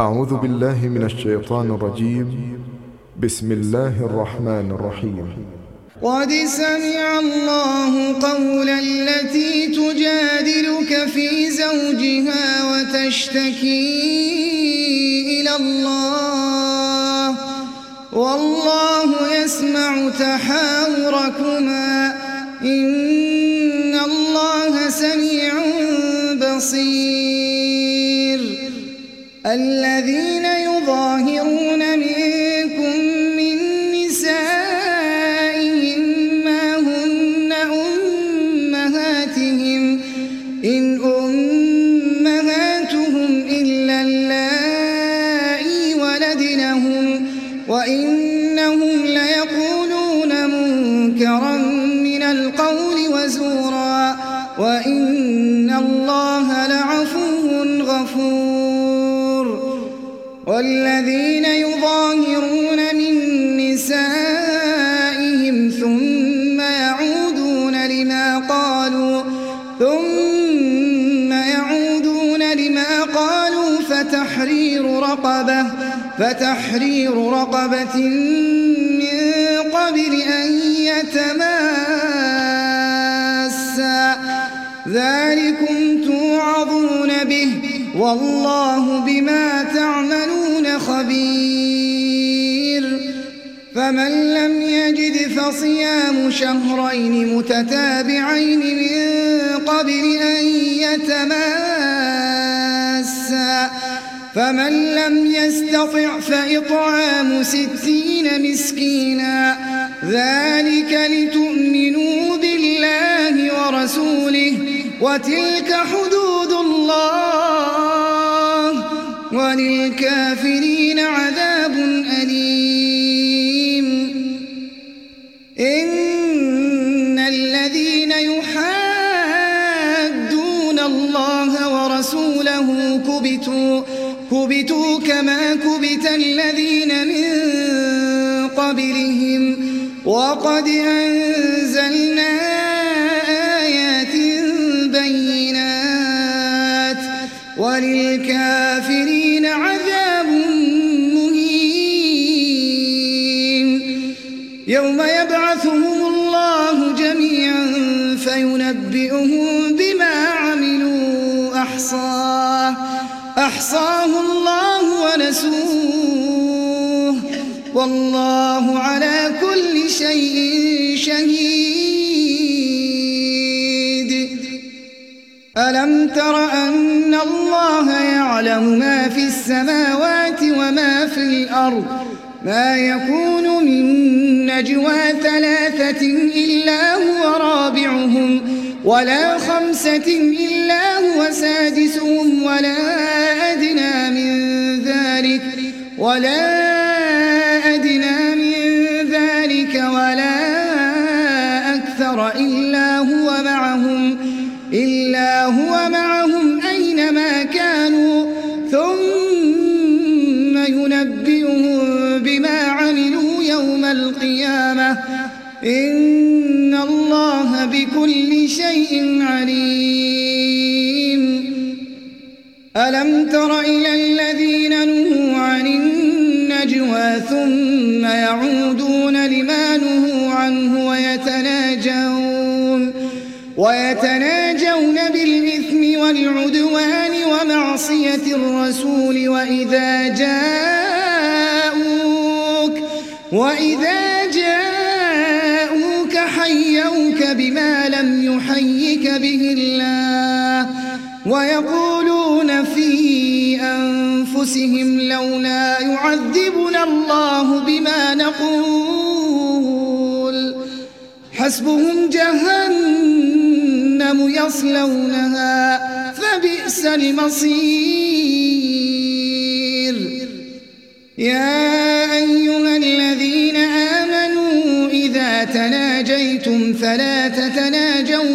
أعوذ بالله من الشيطان الرجيم. بسم الله الرحمن الرحيم. قد سمع الله قول التي تجادلك في زوجها وتشتكي إلى الله والله يسمع تحاوركما إن الله سميع بصير. الذين يظاهرون منكم من نسائهم ما هن أمهاتهم إن أمهاتهم إلا اللائي ولدنهم وإنهم ليقولون منكرا من القول وزورا وإن الله لعفو غفور. والذين يظاهرون من نسائهم ثم يعودون لما قالوا فتحرير رقبة من قبل أن يتماسا ذلكم توعظون به والله بما تعملون خبير. فمن لم يجد فصيام شهرين متتابعين من قبل أن يتماسا فمن لم يستطع فإطعام 60 مسكينا ذلك لتؤمنوا بالله ورسوله وتلك حدود الله وللكافرين عذاب أليم. إن الذين يحادون الله ورسوله كبتوا كما كبت الذين من قبلهم وقد أنزلنا آيات بينات وللكافرين عذاب مهين. يوم يبعثهم الله جميعا فينبئهم بما عملوا أحصاه الله ونسوه والله على كل شيء شهيد. ألم تر أن الله يعلم ما في السماوات وما في الأرض ما يكون من نجوى 3 إلا هو رابعهم ولا 5 إلا هو سادسهم ولا أدنى من ذلك ولا أكثر إلا هو معهم أينما كانوا ثم ينبئهم بما عملوا يوم القيامة إن الله بكل شيء عليم. ألم تر إلى الذين نهوا عن النجوى ثم يعودون لما نهوا عنه ويتناجون بالإثم والعدوان ومعصية الرسول وإذا جاءوك حيوك بما لم يحيك به الله ويقولون في أنفسهم لولا يعذبنا الله بما نقول حسبهم جهنم يصلونها فبئس المصير. يا أيها الذين آمنوا إذا تناجيتم فلا تتناجوا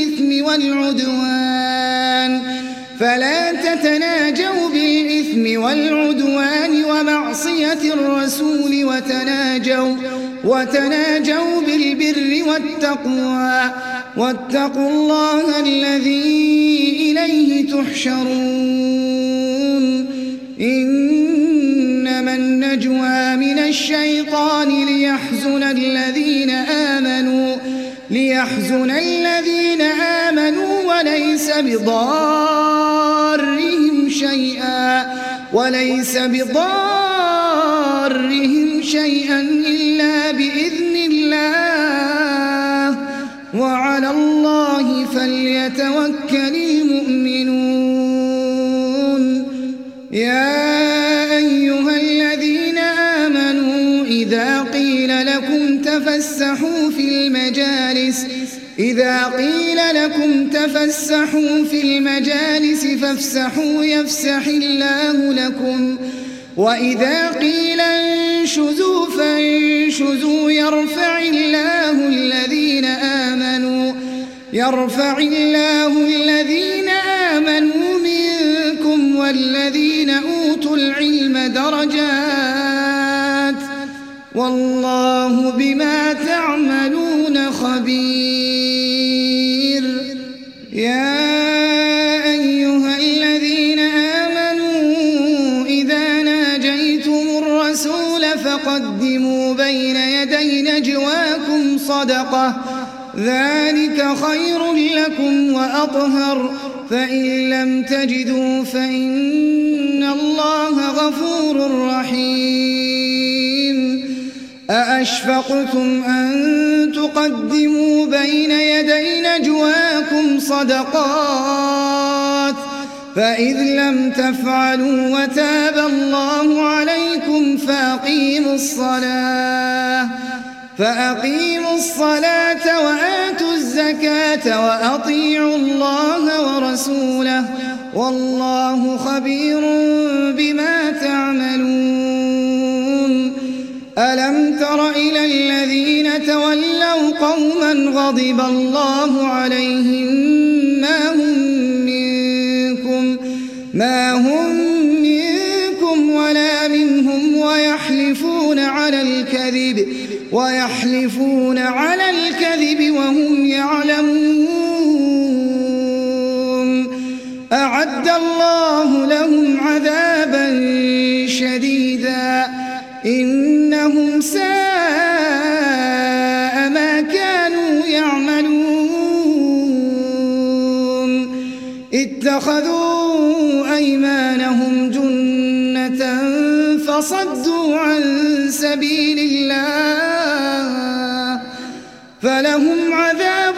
بالإثم والعدوان ومعصية الرسول وتناجوا بالبر والتقوى واتقوا الله الذي إليه تحشرون. إنما النجوى من الشيطان ليحزن الذين آمنوا وليس بضارهم شيئا إلا بإذن الله وعلى الله فليتوكل المؤمنون. يا أيها الذين آمنوا إذا قيل لكم تفسحوا في المجالس فافسحوا يفسح الله لكم، وإذا قيل انشزوا فانشزوا يرفع الله الذين آمنوا منكم والذين أوتوا العلم درجات والله بما تعملون خبير. يا أيها الذين آمنوا إذا ناجيتم الرسول فقدموا بين يدي نجواكم صدقة ذلك خير لكم وأطهر، فإن لم تجدوا فإن الله غفور رحيم. أأشفقتم أن تقدموا بين يدي نجواكم صدقات فإذ لم تفعلوا وتاب الله عليكم فأقيموا الصلاة وآتوا الزكاة وأطيعوا الله ورسوله والله خبير بما تعملون. ألم تر إلى الذين تولوا قوما غضب الله عليهم ما هم منكم ولا منهم ويحلفون على الكذب وهم يعلمون. أعد الله لهم عذابا شديدا إنهم ساء ما كانوا يعملون. اتخذوا أيمانهم جنة فصدوا عن سبيل الله فلهم عذاب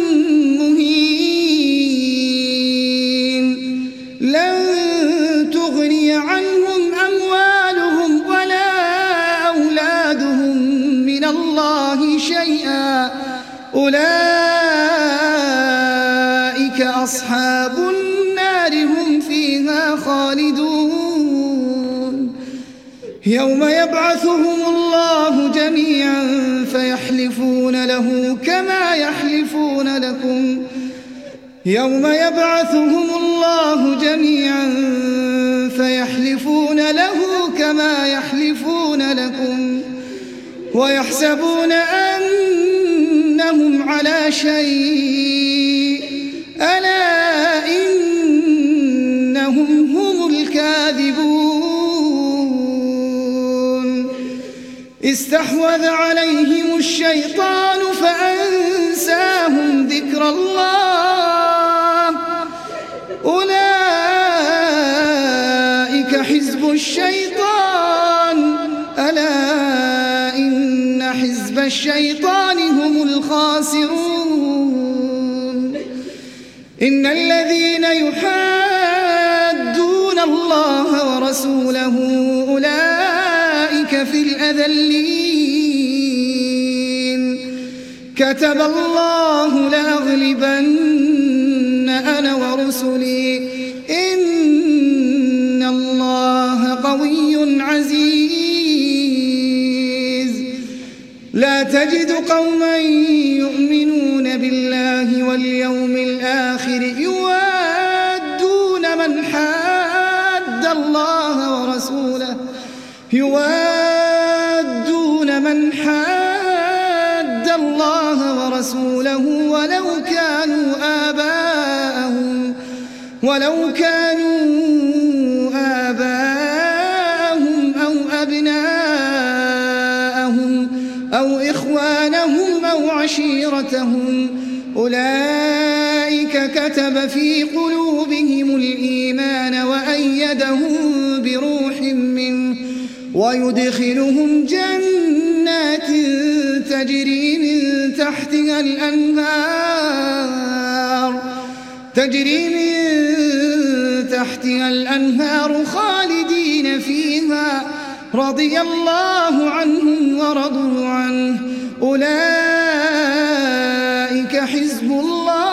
مهين. لن تغني عنهم أموالهم ولا أولادهم من الله شيئا أولئك أصحاب النار هم فيها خالدون. يوم يبعثهم الله جميعا فيحلفون له كما يحلفون لكم ويحسبون أنهم على شيء ألا إنهم هم الكاذبون. استحوذ عليهم الشيطان فأنساهم ذكر الله أولئك حزب الشيطان ألا إن حزب الشيطان هم الخاسرون. إن الذين يحادون الله ورسوله أولئك في الأذلين. كتب الله لأغلبن أنا ورسلي إن الله قوي عزيز. لا تجد قوما يؤمنون بالله واليوم الآخر يوادون من حاد الله ورسوله ولو كانوا آباءهم أبناءهم أو إخوانهم أو عشيرتهم أولئك كتب في قلوبهم الإيمان وأيدهم بروح منه ويدخلهم جنات تجري من تحتها الأنهار خالدين فيها رضي الله عنهم ورضوا عنه أولئك حزب الله